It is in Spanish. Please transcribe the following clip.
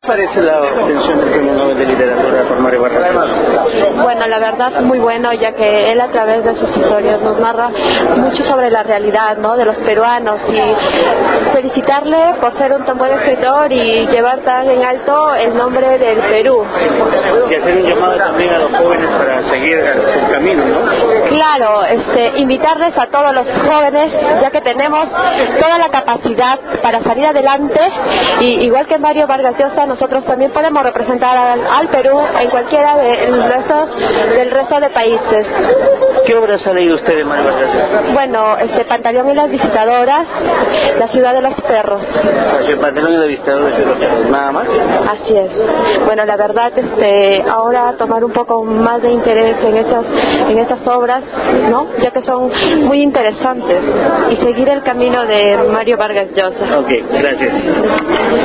Parece la obtención del Premio Nobel de Literatura por Mario Vargas Llosa. Bueno, la verdad muy bueno, ya que él a través de sus historias nos narra mucho sobre la realidad, ¿no?, de los peruanos, y felicitarle por ser un tan buen escritor y llevar tan en alto el nombre del Perú. Y hacer un llamado también a los jóvenes para seguir su camino, ¿no? Claro, invitarles a todos los jóvenes, ya que tenemos toda la capacidad para salir adelante, y igual que Mario Vargas Llosa, nosotros también podemos representar al Perú en cualquiera del resto de países. ¿Qué obras ha leído usted de Mario Vargas Llosa? Bueno, Pantaleón y las visitadoras, La ciudad de los perros. Pantaleón y las visitadoras, nada más. Así es. Bueno, la verdad, ahora tomar un poco más de interés en estas obras, ¿no?, ya que son muy interesantes, y seguir el camino de Mario Vargas Llosa. Ok, gracias.